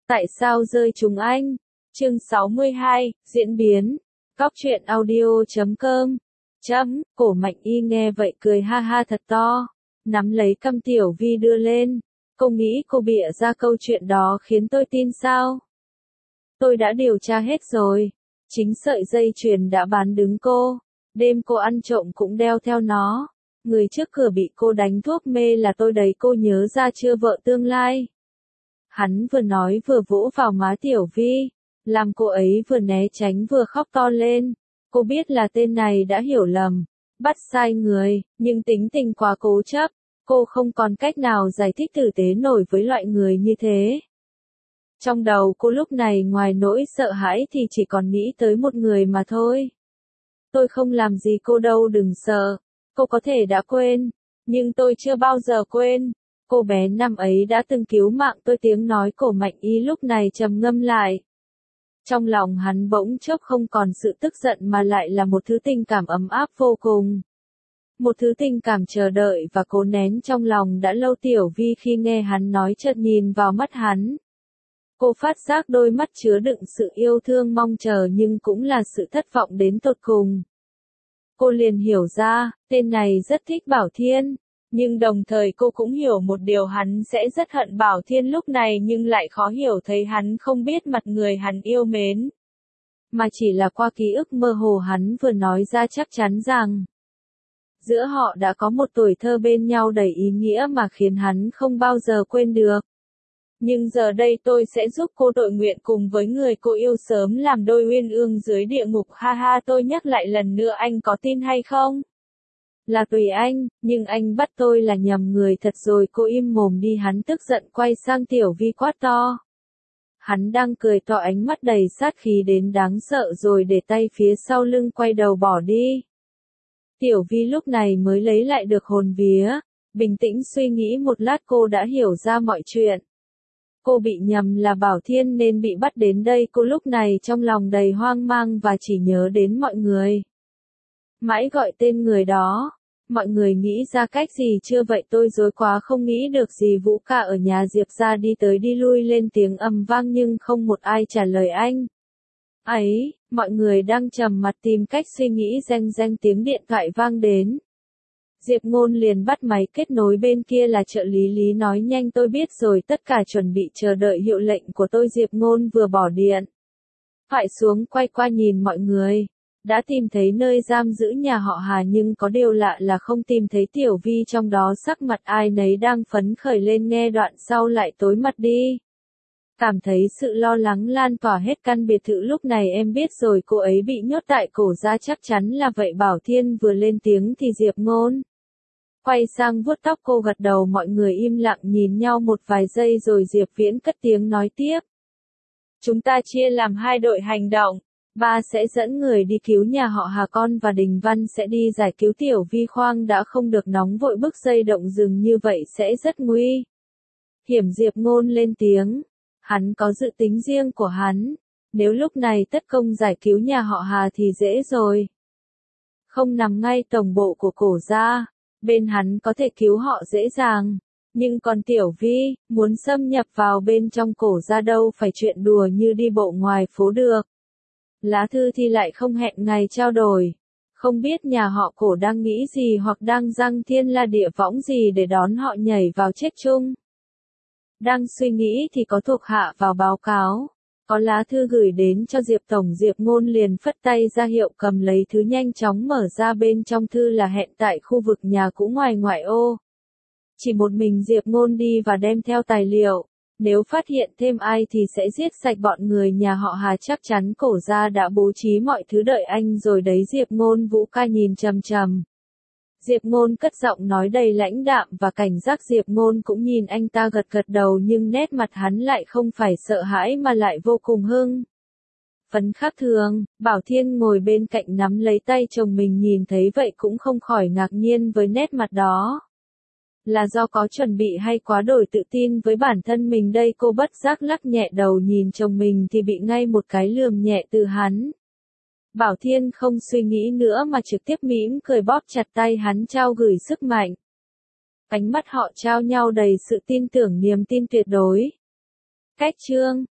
Tại sao rơi trúng anh? Chương 62, diễn biến. Góc truyện audio.com. Cổ Mạnh Y nghe vậy cười ha ha thật to, nắm lấy cằm Tiểu Vi đưa lên. Cô nghĩ cô bịa ra câu chuyện đó khiến tôi tin sao? Tôi đã điều tra hết rồi. Chính sợi dây chuyền đã bán đứng cô. Đêm cô ăn trộm cũng đeo theo nó. Người trước cửa bị cô đánh thuốc mê là tôi đấy, cô nhớ ra chưa vợ tương lai? Hắn vừa nói vừa vỗ vào má Tiểu Vi, làm cô ấy vừa né tránh vừa khóc to lên. Cô biết là tên này đã hiểu lầm, bắt sai người, nhưng tính tình quá cố chấp, cô không còn cách nào giải thích tử tế nổi với loại người như thế. Trong đầu cô lúc này ngoài nỗi sợ hãi thì chỉ còn nghĩ tới một người mà thôi. Tôi không làm gì cô đâu, đừng sợ. Cô có thể đã quên, nhưng tôi chưa bao giờ quên. Cô bé năm ấy đã từng cứu mạng tôi. Tiếng nói Cổ Mạnh Y lúc này trầm ngâm lại. Trong lòng hắn bỗng chốc không còn sự tức giận mà lại là một thứ tình cảm ấm áp vô cùng. Một thứ tình cảm chờ đợi và cố nén trong lòng đã lâu. Tiểu Vi khi nghe hắn nói chợt nhìn vào mắt hắn. Cô phát giác đôi mắt chứa đựng sự yêu thương mong chờ nhưng cũng là sự thất vọng đến tột cùng. Cô liền hiểu ra, tên này rất thích Bảo Thiên, nhưng đồng thời cô cũng hiểu một điều, hắn sẽ rất hận Bảo Thiên lúc này nhưng lại khó hiểu thấy hắn không biết mặt người hắn yêu mến. Mà chỉ là qua ký ức mơ hồ hắn vừa nói ra chắc chắn rằng giữa họ đã có một tuổi thơ bên nhau đầy ý nghĩa mà khiến hắn không bao giờ quên được. Nhưng giờ đây tôi sẽ giúp cô đội nguyện cùng với người cô yêu sớm làm đôi uyên ương dưới địa ngục. Ha ha, tôi nhắc lại lần nữa, anh có tin hay không? Là tùy anh, nhưng anh bắt tôi là nhầm người thật rồi. Cô im mồm đi, hắn tức giận quay sang Tiểu Vi quát to. Hắn đang cười to, ánh mắt đầy sát khí đến đáng sợ rồi để tay phía sau lưng quay đầu bỏ đi. Tiểu Vi lúc này mới lấy lại được hồn vía, bình tĩnh suy nghĩ một lát cô đã hiểu ra mọi chuyện. Cô bị nhầm là Bảo Thiên nên bị bắt đến đây. Cô lúc này trong lòng đầy hoang mang và chỉ nhớ đến mọi người. Mãi gọi tên người đó. Mọi người nghĩ ra cách gì chưa vậy? Tôi rối quá không nghĩ được gì. Vũ Ca ở nhà Diệp ra đi tới đi lui lên tiếng ầm vang nhưng không một ai trả lời anh. Ấy, mọi người đang trầm mặt tìm cách suy nghĩ, reng tiếng điện thoại vang đến. Diệp Ngôn liền bắt máy, kết nối bên kia là trợ lý Lý, nói nhanh tôi biết rồi, tất cả chuẩn bị chờ đợi hiệu lệnh của tôi. Diệp Ngôn vừa bỏ điện thoại xuống quay qua nhìn mọi người. Đã tìm thấy nơi giam giữ nhà họ Hà nhưng có điều lạ là không tìm thấy Tiểu Vi trong đó. Sắc mặt ai nấy đang phấn khởi lên, nghe đoạn sau lại tối mặt đi. Cảm thấy sự lo lắng lan tỏa hết căn biệt thự. Lúc này em biết rồi, cô ấy bị nhốt tại Cổ gia chắc chắn là vậy. Bảo Thiên vừa lên tiếng thì Diệp Ngôn quay sang vuốt tóc cô, gật đầu. Mọi người im lặng nhìn nhau một vài giây rồi Diệp Viễn cất tiếng nói tiếp. Chúng ta chia làm hai đội hành động. Ba sẽ dẫn người đi cứu nhà họ Hà, con và Đình Văn sẽ đi giải cứu Tiểu Vi. Khoang đã, không được nóng vội, bức dây động rừng như vậy sẽ rất nguy hiểm. Diệp Ngôn lên tiếng. Hắn có dự tính riêng của hắn. Nếu lúc này tất công giải cứu nhà họ Hà thì dễ rồi. Không nằm ngay tổng bộ của Cổ gia, bên hắn có thể cứu họ dễ dàng. Nhưng còn Tiểu Vi, muốn xâm nhập vào bên trong Cổ gia đâu phải chuyện đùa như đi bộ ngoài phố được. Lá thư thì lại không hẹn ngày trao đổi. Không biết nhà họ Cổ đang nghĩ gì hoặc đang giăng thiên la địa võng gì để đón họ nhảy vào chết chung. Đang suy nghĩ thì có thuộc hạ vào báo cáo. Có lá thư gửi đến cho Diệp Tổng. Diệp Ngôn liền phất tay ra hiệu cầm lấy thứ, nhanh chóng mở ra. Bên trong thư là hẹn tại khu vực nhà cũ ngoài ngoại ô. Chỉ một mình Diệp Ngôn đi và đem theo tài liệu. Nếu phát hiện thêm ai thì sẽ giết sạch bọn người nhà họ Hà. Chắc chắn Cổ gia đã bố trí mọi thứ đợi anh rồi đấy. Diệp Ngôn. Vũ Ca nhìn trầm trầm. Diệp Ngôn cất giọng nói đầy lãnh đạm và cảnh giác. Diệp Ngôn cũng nhìn anh ta gật gật đầu nhưng nét mặt hắn lại không phải sợ hãi mà lại vô cùng hưng phấn khác thường. Bảo Thiên ngồi bên cạnh nắm lấy tay chồng mình, nhìn thấy vậy cũng không khỏi ngạc nhiên với nét mặt đó. Là do có chuẩn bị hay quá đổi tự tin với bản thân mình đây? Cô bất giác lắc nhẹ đầu, nhìn chồng mình thì bị ngay một cái lườm nhẹ từ hắn. Bảo Thiên không suy nghĩ nữa mà trực tiếp mỉm cười bóp chặt tay hắn, trao gửi sức mạnh. Ánh mắt họ trao nhau đầy sự tin tưởng, niềm tin tuyệt đối. Cách chương